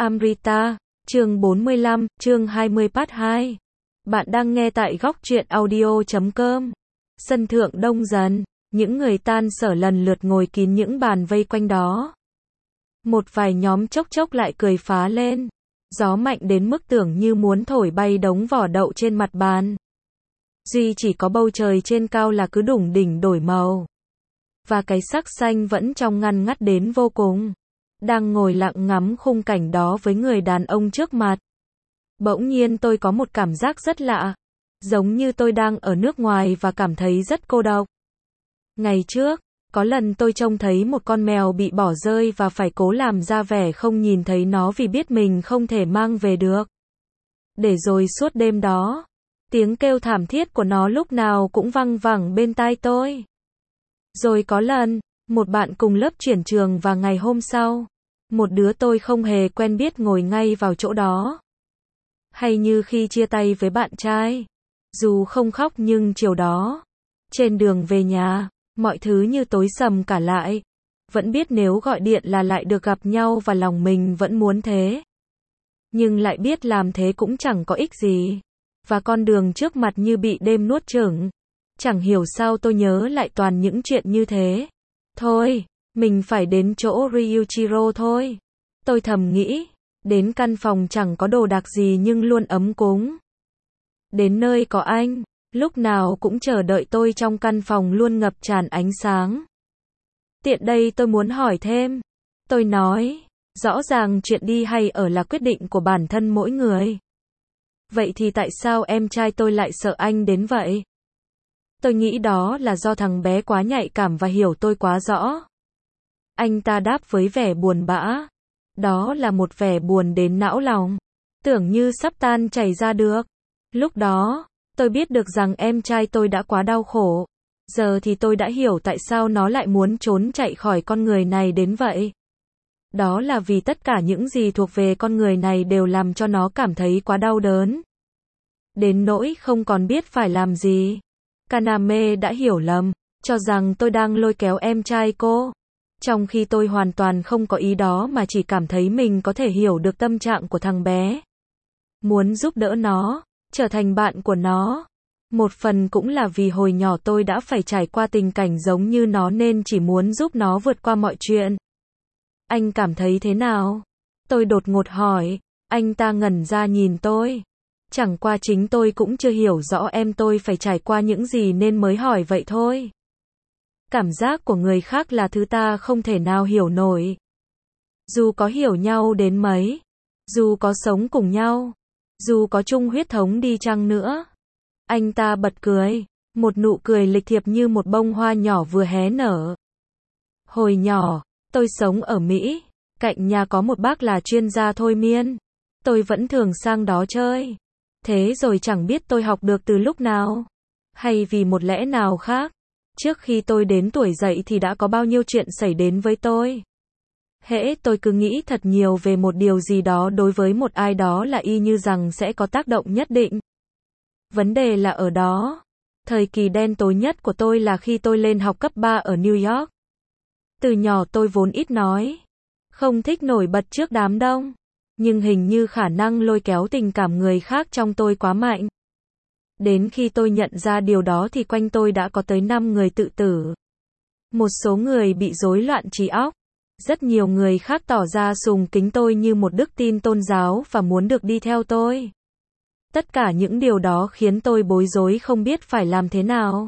Amrita, chương 45, chương 20 part 2. Bạn đang nghe tại góc truyện audio.com. Sân thượng đông dần, những người tan sở lần lượt ngồi kín những bàn vây quanh đó. Một vài nhóm chốc chốc lại cười phá lên. Gió mạnh đến mức tưởng như muốn thổi bay đống vỏ đậu trên mặt bàn. Duy chỉ có bầu trời trên cao là cứ đủng đỉnh đổi màu. Và cái sắc xanh vẫn trong ngăn ngắt đến vô cùng. Đang ngồi lặng ngắm khung cảnh đó với người đàn ông trước mặt. Bỗng nhiên tôi có một cảm giác rất lạ. Giống như tôi đang ở nước ngoài và cảm thấy rất cô độc. Ngày trước, có lần tôi trông thấy một con mèo bị bỏ rơi và phải cố làm ra vẻ không nhìn thấy nó vì biết mình không thể mang về được. Để rồi suốt đêm đó, tiếng kêu thảm thiết của nó lúc nào cũng văng vẳng bên tai tôi. Rồi có lần, một bạn cùng lớp chuyển trường và ngày hôm sau, một đứa tôi không hề quen biết ngồi ngay vào chỗ đó. Hay như khi chia tay với bạn trai, dù không khóc nhưng chiều đó, trên đường về nhà, mọi thứ như tối sầm cả lại. Vẫn biết nếu gọi điện là lại được gặp nhau và lòng mình vẫn muốn thế. Nhưng lại biết làm thế cũng chẳng có ích gì. Và con đường trước mặt như bị đêm nuốt chửng. Chẳng hiểu sao tôi nhớ lại toàn những chuyện như thế. Thôi, mình phải đến chỗ Ryuichiro thôi. Tôi thầm nghĩ, đến căn phòng chẳng có đồ đạc gì nhưng luôn ấm cúng. Đến nơi có anh, lúc nào cũng chờ đợi tôi trong căn phòng luôn ngập tràn ánh sáng. Tiện đây tôi muốn hỏi thêm. Tôi nói, rõ ràng chuyện đi hay ở là quyết định của bản thân mỗi người. Vậy thì tại sao em trai tôi lại sợ anh đến vậy? Tôi nghĩ đó là do thằng bé quá nhạy cảm và hiểu tôi quá rõ. Anh ta đáp với vẻ buồn bã. Đó là một vẻ buồn đến não lòng. Tưởng như sắp tan chảy ra được. Lúc đó, tôi biết được rằng em trai tôi đã quá đau khổ. Giờ thì tôi đã hiểu tại sao nó lại muốn trốn chạy khỏi con người này đến vậy. Đó là vì tất cả những gì thuộc về con người này đều làm cho nó cảm thấy quá đau đớn. Đến nỗi không còn biết phải làm gì. Kaname đã hiểu lầm, cho rằng tôi đang lôi kéo em trai cô. Trong khi tôi hoàn toàn không có ý đó mà chỉ cảm thấy mình có thể hiểu được tâm trạng của thằng bé. Muốn giúp đỡ nó, trở thành bạn của nó. Một phần cũng là vì hồi nhỏ tôi đã phải trải qua tình cảnh giống như nó nên chỉ muốn giúp nó vượt qua mọi chuyện. Anh cảm thấy thế nào? Tôi đột ngột hỏi. Anh ta ngẩn ra nhìn tôi. Chẳng qua chính tôi cũng chưa hiểu rõ em tôi phải trải qua những gì nên mới hỏi vậy thôi. Cảm giác của người khác là thứ ta không thể nào hiểu nổi. Dù có hiểu nhau đến mấy, dù có sống cùng nhau, dù có chung huyết thống đi chăng nữa. Anh ta bật cười, một nụ cười lịch thiệp như một bông hoa nhỏ vừa hé nở. Hồi nhỏ, tôi sống ở Mỹ, cạnh nhà có một bác là chuyên gia thôi miên. Tôi vẫn thường sang đó chơi. Thế rồi chẳng biết tôi học được từ lúc nào, hay vì một lẽ nào khác. Trước khi tôi đến tuổi dậy thì đã có bao nhiêu chuyện xảy đến với tôi. Hễ tôi cứ nghĩ thật nhiều về một điều gì đó đối với một ai đó là y như rằng sẽ có tác động nhất định. Vấn đề là ở đó. Thời kỳ đen tối nhất của tôi là khi tôi lên học cấp 3 ở New York. Từ nhỏ tôi vốn ít nói, không thích nổi bật trước đám đông. Nhưng hình như khả năng lôi kéo tình cảm người khác trong tôi quá mạnh. Đến khi tôi nhận ra điều đó thì quanh tôi đã có tới 5 người tự tử. Một số người bị rối loạn trí óc. Rất nhiều người khác tỏ ra sùng kính tôi như một đức tin tôn giáo và muốn được đi theo tôi. Tất cả những điều đó khiến tôi bối rối không biết phải làm thế nào.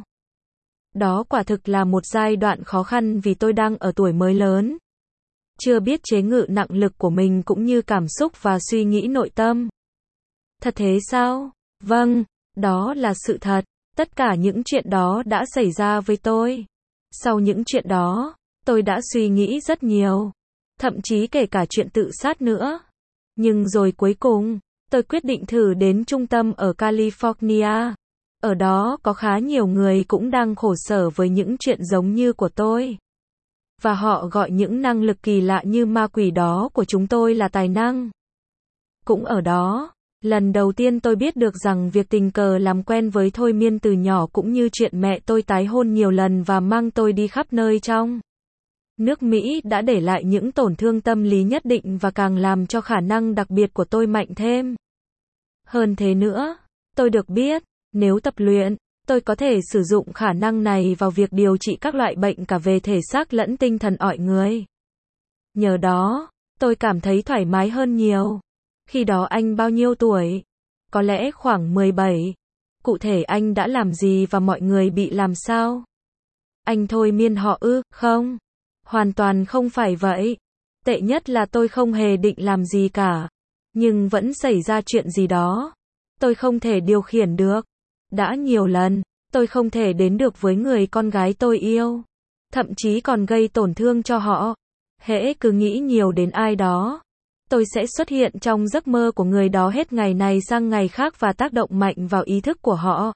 Đó quả thực là một giai đoạn khó khăn vì tôi đang ở tuổi mới lớn. Chưa biết chế ngự nặng lực của mình cũng như cảm xúc và suy nghĩ nội tâm. Thật thế sao? Vâng, đó là sự thật. Tất cả những chuyện đó đã xảy ra với tôi. Sau những chuyện đó, tôi đã suy nghĩ rất nhiều. Thậm chí kể cả chuyện tự sát nữa. Nhưng rồi cuối cùng, tôi quyết định thử đến trung tâm ở California. Ở đó có khá nhiều người cũng đang khổ sở với những chuyện giống như của tôi. Và họ gọi những năng lực kỳ lạ như ma quỷ đó của chúng tôi là tài năng. Cũng ở đó, lần đầu tiên tôi biết được rằng việc tình cờ làm quen với thôi miên từ nhỏ cũng như chuyện mẹ tôi tái hôn nhiều lần và mang tôi đi khắp nơi trong Nước Mỹ đã để lại những tổn thương tâm lý nhất định và càng làm cho khả năng đặc biệt của tôi mạnh thêm. Hơn thế nữa, tôi được biết, nếu tập luyện, tôi có thể sử dụng khả năng này vào việc điều trị các loại bệnh cả về thể xác lẫn tinh thần mọi người. Nhờ đó, tôi cảm thấy thoải mái hơn nhiều. Khi đó anh bao nhiêu tuổi? Có lẽ khoảng 17. Cụ thể anh đã làm gì và mọi người bị làm sao? Anh thôi miên họ ư? Không. Hoàn toàn không phải vậy. Tệ nhất là tôi không hề định làm gì cả. Nhưng vẫn xảy ra chuyện gì đó. Tôi không thể điều khiển được. Đã nhiều lần, tôi không thể đến được với người con gái tôi yêu. Thậm chí còn gây tổn thương cho họ. Hễ cứ nghĩ nhiều đến ai đó, tôi sẽ xuất hiện trong giấc mơ của người đó hết ngày này sang ngày khác và tác động mạnh vào ý thức của họ.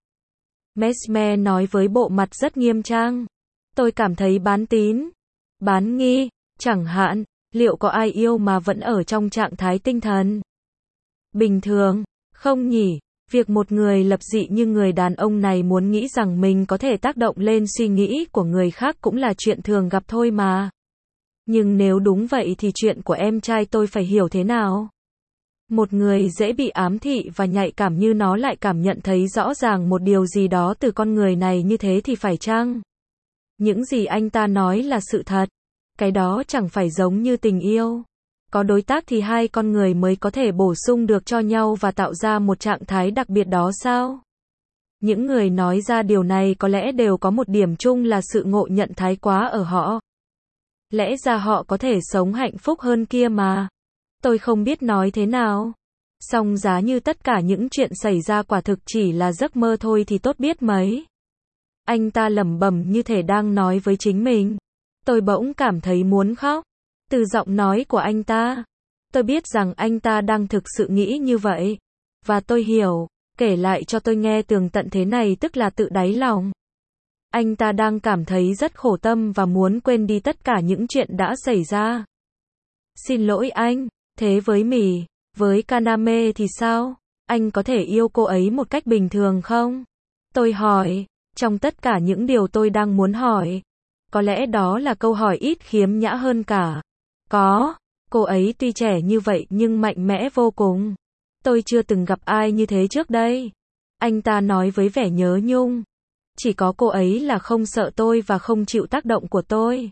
Mesmer nói với bộ mặt rất nghiêm trang. Tôi cảm thấy bán tín, bán nghi, chẳng hạn, liệu có ai yêu mà vẫn ở trong trạng thái tinh thần bình thường, không nhỉ? Việc một người lập dị như người đàn ông này muốn nghĩ rằng mình có thể tác động lên suy nghĩ của người khác cũng là chuyện thường gặp thôi mà. Nhưng nếu đúng vậy thì chuyện của em trai tôi phải hiểu thế nào? Một người dễ bị ám thị và nhạy cảm như nó lại cảm nhận thấy rõ ràng một điều gì đó từ con người này như thế thì phải chăng? Những gì anh ta nói là sự thật. Cái đó chẳng phải giống như tình yêu. Có đối tác thì hai con người mới có thể bổ sung được cho nhau và tạo ra một trạng thái đặc biệt đó sao? Những người nói ra điều này có lẽ đều có một điểm chung là sự ngộ nhận thái quá ở họ. Lẽ ra họ có thể sống hạnh phúc hơn kia mà. Tôi không biết nói thế nào. Song giá như tất cả những chuyện xảy ra quả thực chỉ là giấc mơ thôi thì tốt biết mấy. Anh ta lẩm bẩm như thể đang nói với chính mình. Tôi bỗng cảm thấy muốn khóc. Từ giọng nói của anh ta, tôi biết rằng anh ta đang thực sự nghĩ như vậy. Và tôi hiểu, kể lại cho tôi nghe tường tận thế này tức là tự đáy lòng. Anh ta đang cảm thấy rất khổ tâm và muốn quên đi tất cả những chuyện đã xảy ra. Xin lỗi anh, thế với Mì, với Kaname thì sao? Anh có thể yêu cô ấy một cách bình thường không? Tôi hỏi, trong tất cả những điều tôi đang muốn hỏi. Có lẽ đó là câu hỏi ít khiếm nhã hơn cả. Có, cô ấy tuy trẻ như vậy nhưng mạnh mẽ vô cùng. Tôi chưa từng gặp ai như thế trước đây. Anh ta nói với vẻ nhớ nhung. Chỉ có cô ấy là không sợ tôi và không chịu tác động của tôi.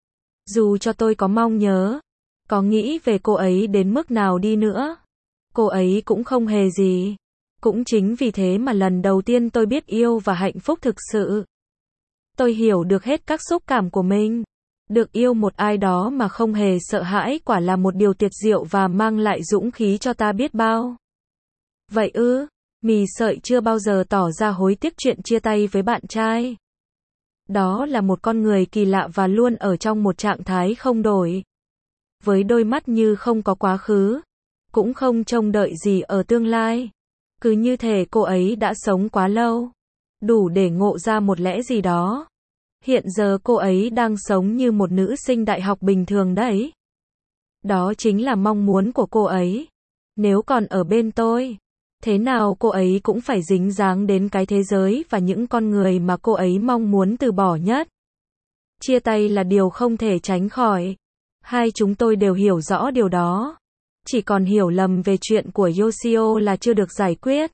Dù cho tôi có mong nhớ, có nghĩ về cô ấy đến mức nào đi nữa, cô ấy cũng không hề gì. Cũng chính vì thế mà lần đầu tiên tôi biết yêu và hạnh phúc thực sự. Tôi hiểu được hết các xúc cảm của mình. Được yêu một ai đó mà không hề sợ hãi quả là một điều tuyệt diệu và mang lại dũng khí cho ta biết bao. Vậy ư? Mì Sợi chưa bao giờ tỏ ra hối tiếc chuyện chia tay với bạn trai. Đó là một con người kỳ lạ và luôn ở trong một trạng thái không đổi. Với đôi mắt như không có quá khứ, cũng không trông đợi gì ở tương lai. Cứ như thể cô ấy đã sống quá lâu, đủ để ngộ ra một lẽ gì đó. Hiện giờ cô ấy đang sống như một nữ sinh đại học bình thường đấy. Đó chính là mong muốn của cô ấy. Nếu còn ở bên tôi, thế nào cô ấy cũng phải dính dáng đến cái thế giới và những con người mà cô ấy mong muốn từ bỏ nhất. Chia tay là điều không thể tránh khỏi. Hai chúng tôi đều hiểu rõ điều đó. Chỉ còn hiểu lầm về chuyện của Yoshio là chưa được giải quyết.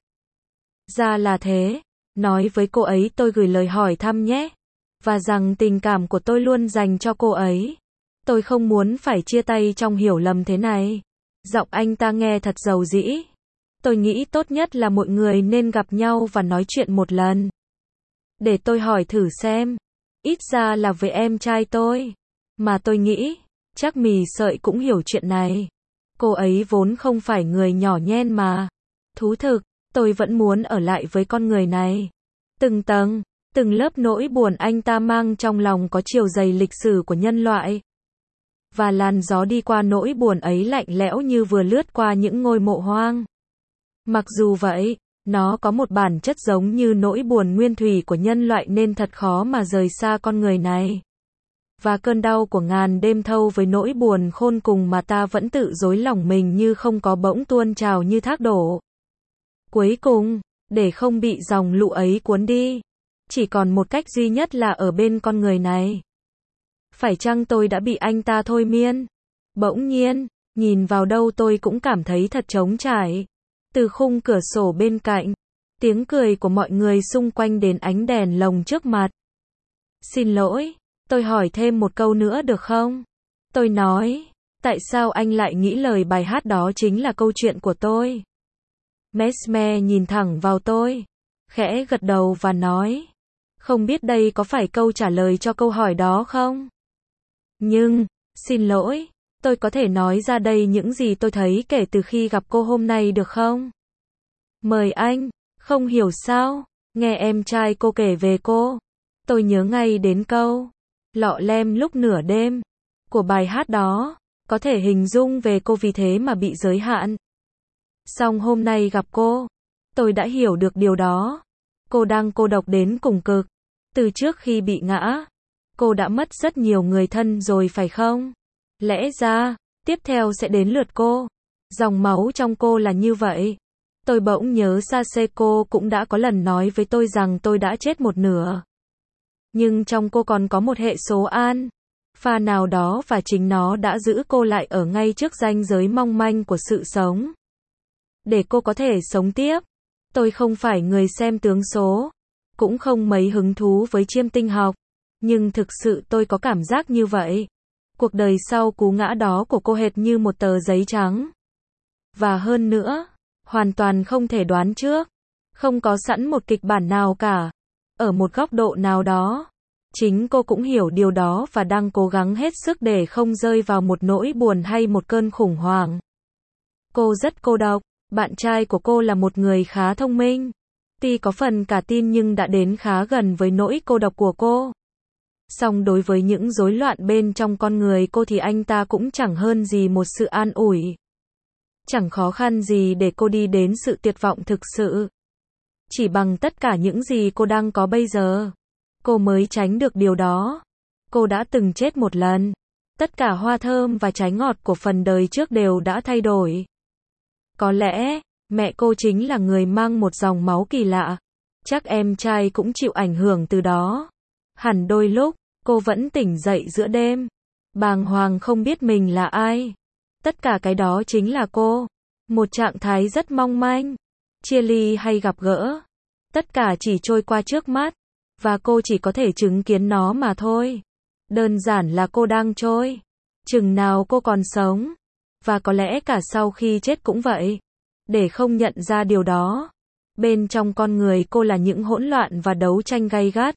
Ra là thế. Nói với cô ấy tôi gửi lời hỏi thăm nhé. Và rằng tình cảm của tôi luôn dành cho cô ấy. Tôi không muốn phải chia tay trong hiểu lầm thế này. Giọng anh ta nghe thật dầu dĩ. Tôi nghĩ tốt nhất là mọi người nên gặp nhau và nói chuyện một lần. Để tôi hỏi thử xem. Ít ra là với em trai tôi. Mà tôi nghĩ, chắc Mì Sợi cũng hiểu chuyện này. Cô ấy vốn không phải người nhỏ nhen mà. Thú thực, tôi vẫn muốn ở lại với con người này. Từng tầng, từng lớp nỗi buồn anh ta mang trong lòng có chiều dày lịch sử của nhân loại. Và làn gió đi qua nỗi buồn ấy lạnh lẽo như vừa lướt qua những ngôi mộ hoang. Mặc dù vậy, nó có một bản chất giống như nỗi buồn nguyên thủy của nhân loại nên thật khó mà rời xa con người này. Và cơn đau của ngàn đêm thâu với nỗi buồn khôn cùng mà ta vẫn tự dối lòng mình như không có bỗng tuôn trào như thác đổ. Cuối cùng, để không bị dòng lũ ấy cuốn đi, chỉ còn một cách duy nhất là ở bên con người này. Phải chăng tôi đã bị anh ta thôi miên? Bỗng nhiên, nhìn vào đâu tôi cũng cảm thấy thật trống trải. Từ khung cửa sổ bên cạnh, tiếng cười của mọi người xung quanh đến ánh đèn lồng trước mặt. Xin lỗi, tôi hỏi thêm một câu nữa được không? Tôi nói, tại sao anh lại nghĩ lời bài hát đó chính là câu chuyện của tôi? Mesmer nhìn thẳng vào tôi, khẽ gật đầu và nói, không biết đây có phải câu trả lời cho câu hỏi đó không? Nhưng, xin lỗi, tôi có thể nói ra đây những gì tôi thấy kể từ khi gặp cô hôm nay được không? Mời anh, không hiểu sao, nghe em trai cô kể về cô. Tôi nhớ ngay đến câu, lọ lem lúc nửa đêm, của bài hát đó, có thể hình dung về cô vì thế mà bị giới hạn. Song hôm nay gặp cô, tôi đã hiểu được điều đó. Cô đang cô độc đến cùng cực. Từ trước khi bị ngã, cô đã mất rất nhiều người thân rồi phải không? Lẽ ra, tiếp theo sẽ đến lượt cô. Dòng máu trong cô là như vậy. Tôi bỗng nhớ Saseko cũng đã có lần nói với tôi rằng tôi đã chết một nửa. Nhưng trong cô còn có một hệ số an pha nào đó và chính nó đã giữ cô lại ở ngay trước ranh giới mong manh của sự sống. Để cô có thể sống tiếp. Tôi không phải người xem tướng số, cũng không mấy hứng thú với chiêm tinh học, nhưng thực sự tôi có cảm giác như vậy. Cuộc đời sau cú ngã đó của cô hệt như một tờ giấy trắng. Và hơn nữa, hoàn toàn không thể đoán trước. Không có sẵn một kịch bản nào cả. Ở một góc độ nào đó, chính cô cũng hiểu điều đó và đang cố gắng hết sức để không rơi vào một nỗi buồn hay một cơn khủng hoảng. Cô rất cô độc. Bạn trai của cô là một người khá thông minh. Tuy có phần cả tin nhưng đã đến khá gần với nỗi cô độc của cô. Song đối với những rối loạn bên trong con người cô thì anh ta cũng chẳng hơn gì một sự an ủi. Chẳng khó khăn gì để cô đi đến sự tuyệt vọng thực sự. Chỉ bằng tất cả những gì cô đang có bây giờ, cô mới tránh được điều đó. Cô đã từng chết một lần. Tất cả hoa thơm và trái ngọt của phần đời trước đều đã thay đổi. Có lẽ, mẹ cô chính là người mang một dòng máu kỳ lạ. Chắc em trai cũng chịu ảnh hưởng từ đó. Hẳn đôi lúc, cô vẫn tỉnh dậy giữa đêm, bàng hoàng không biết mình là ai. Tất cả cái đó chính là cô. Một trạng thái rất mong manh, chia ly hay gặp gỡ. Tất cả chỉ trôi qua trước mắt, và cô chỉ có thể chứng kiến nó mà thôi. Đơn giản là cô đang trôi. Chừng nào cô còn sống. Và có lẽ cả sau khi chết cũng vậy. Để không nhận ra điều đó, bên trong con người cô là những hỗn loạn và đấu tranh gay gắt.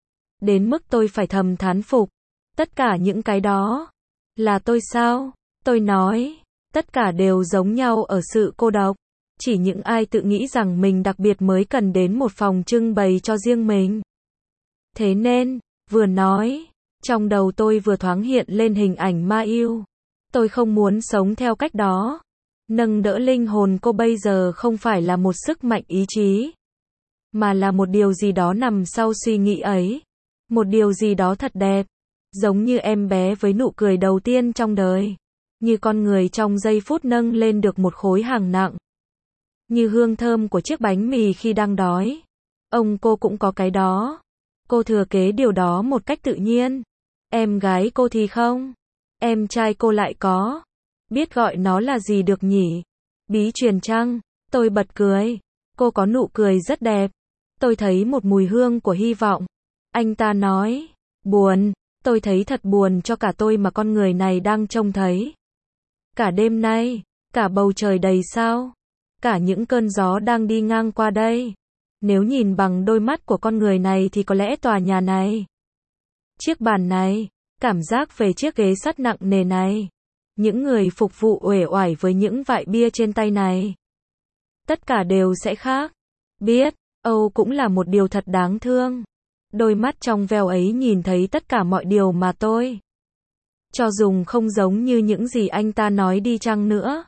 Đến mức tôi phải thầm thán phục. Tất cả những cái đó là tôi sao? Tôi nói, tất cả đều giống nhau ở sự cô độc. Chỉ những ai tự nghĩ rằng mình đặc biệt mới cần đến một phòng trưng bày cho riêng mình. Thế nên, vừa nói, trong đầu tôi vừa thoáng hiện lên hình ảnh Ma Yêu. Tôi không muốn sống theo cách đó. Nâng đỡ linh hồn cô bây giờ không phải là một sức mạnh ý chí, mà là một điều gì đó nằm sau suy nghĩ ấy. Một điều gì đó thật đẹp. Giống như em bé với nụ cười đầu tiên trong đời. Như con người trong giây phút nâng lên được một khối hàng nặng. Như hương thơm của chiếc bánh mì khi đang đói. Cô cũng có cái đó. Cô thừa kế điều đó một cách tự nhiên. Em gái cô thì không. Em trai cô lại có. Biết gọi nó là gì được nhỉ? Bí truyền chăng? Tôi bật cười. Cô có nụ cười rất đẹp. Tôi thấy một mùi hương của hy vọng. Anh ta nói. Buồn. Tôi thấy thật buồn cho cả tôi mà con người này đang trông thấy. Cả đêm nay, cả bầu trời đầy sao. Cả những cơn gió đang đi ngang qua đây. Nếu nhìn bằng đôi mắt của con người này thì có lẽ tòa nhà này, chiếc bàn này, cảm giác về chiếc ghế sắt nặng nề này, những người phục vụ uể oải với những vại bia trên tay này, tất cả đều sẽ khác. Biết, Âu cũng là một điều thật đáng thương. Đôi mắt trong veo ấy nhìn thấy tất cả mọi điều mà tôi cho dùng không giống như những gì anh ta nói đi chăng nữa.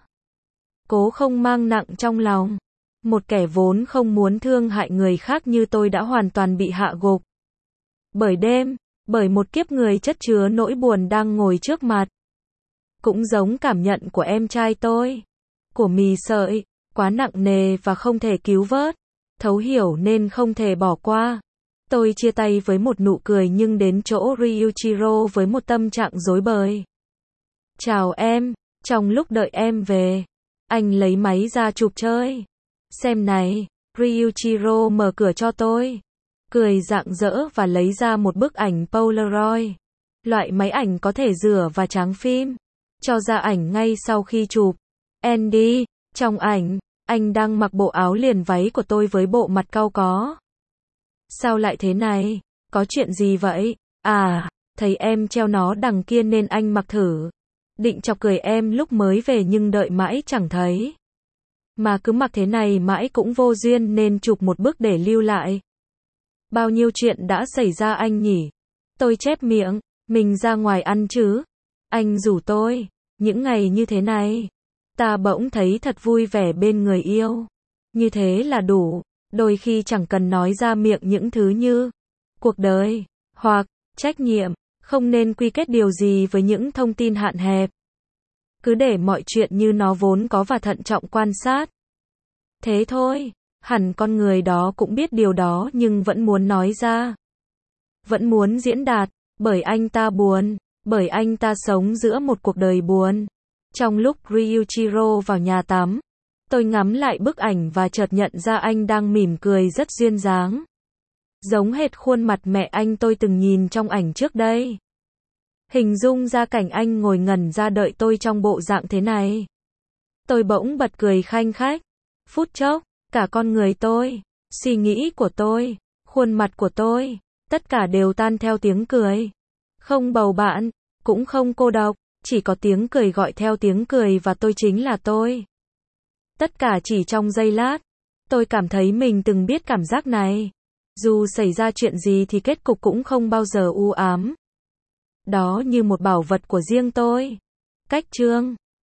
Cố không mang nặng trong lòng. Một kẻ vốn không muốn thương hại người khác như tôi đã hoàn toàn bị hạ gục. Bởi đêm, bởi một kiếp người chất chứa nỗi buồn đang ngồi trước mặt. Cũng giống cảm nhận của em trai tôi. Của mì sợi, quá nặng nề và không thể cứu vớt. Thấu hiểu nên không thể bỏ qua. Tôi chia tay với một nụ cười nhưng đến chỗ Ryuichiro với một tâm trạng rối bời. Chào em, trong lúc đợi em về, anh lấy máy ra chụp chơi. Xem này, Ryuichiro mở cửa cho tôi, cười rạng rỡ và lấy ra một bức ảnh Polaroid. Loại máy ảnh có thể rửa và tráng phim. Cho ra ảnh ngay sau khi chụp. Andy, trong ảnh, anh đang mặc bộ áo liền váy của tôi với bộ mặt cau có. Sao lại thế này? Có chuyện gì vậy? À, thấy em treo nó đằng kia nên anh mặc thử. Định chọc cười em lúc mới về nhưng đợi mãi chẳng thấy. Mà cứ mặc thế này mãi cũng vô duyên nên chụp một bức để lưu lại. Bao nhiêu chuyện đã xảy ra anh nhỉ? Tôi chép miệng, mình ra ngoài ăn chứ? Anh rủ tôi, những ngày như thế này, ta bỗng thấy thật vui vẻ bên người yêu. Như thế là đủ, đôi khi chẳng cần nói ra miệng những thứ như cuộc đời, hoặc trách nhiệm, không nên quy kết điều gì với những thông tin hạn hẹp. Cứ để mọi chuyện như nó vốn có và thận trọng quan sát. Thế thôi, hẳn con người đó cũng biết điều đó nhưng vẫn muốn nói ra. Vẫn muốn diễn đạt, bởi anh ta buồn, bởi anh ta sống giữa một cuộc đời buồn. Trong lúc Ryuichiro vào nhà tắm, tôi ngắm lại bức ảnh và chợt nhận ra anh đang mỉm cười rất duyên dáng. Giống hệt khuôn mặt mẹ anh tôi từng nhìn trong ảnh trước đây. Hình dung ra cảnh anh ngồi ngẩn ra đợi tôi trong bộ dạng thế này. Tôi bỗng bật cười khanh khách. Phút chốc, cả con người tôi, suy nghĩ của tôi, khuôn mặt của tôi, tất cả đều tan theo tiếng cười. Không bầu bạn, cũng không cô độc, chỉ có tiếng cười gọi theo tiếng cười và tôi chính là tôi. Tất cả chỉ trong giây lát, tôi cảm thấy mình từng biết cảm giác này. Dù xảy ra chuyện gì thì kết cục cũng không bao giờ u ám. Đó như một bảo vật của riêng tôi. Cách chương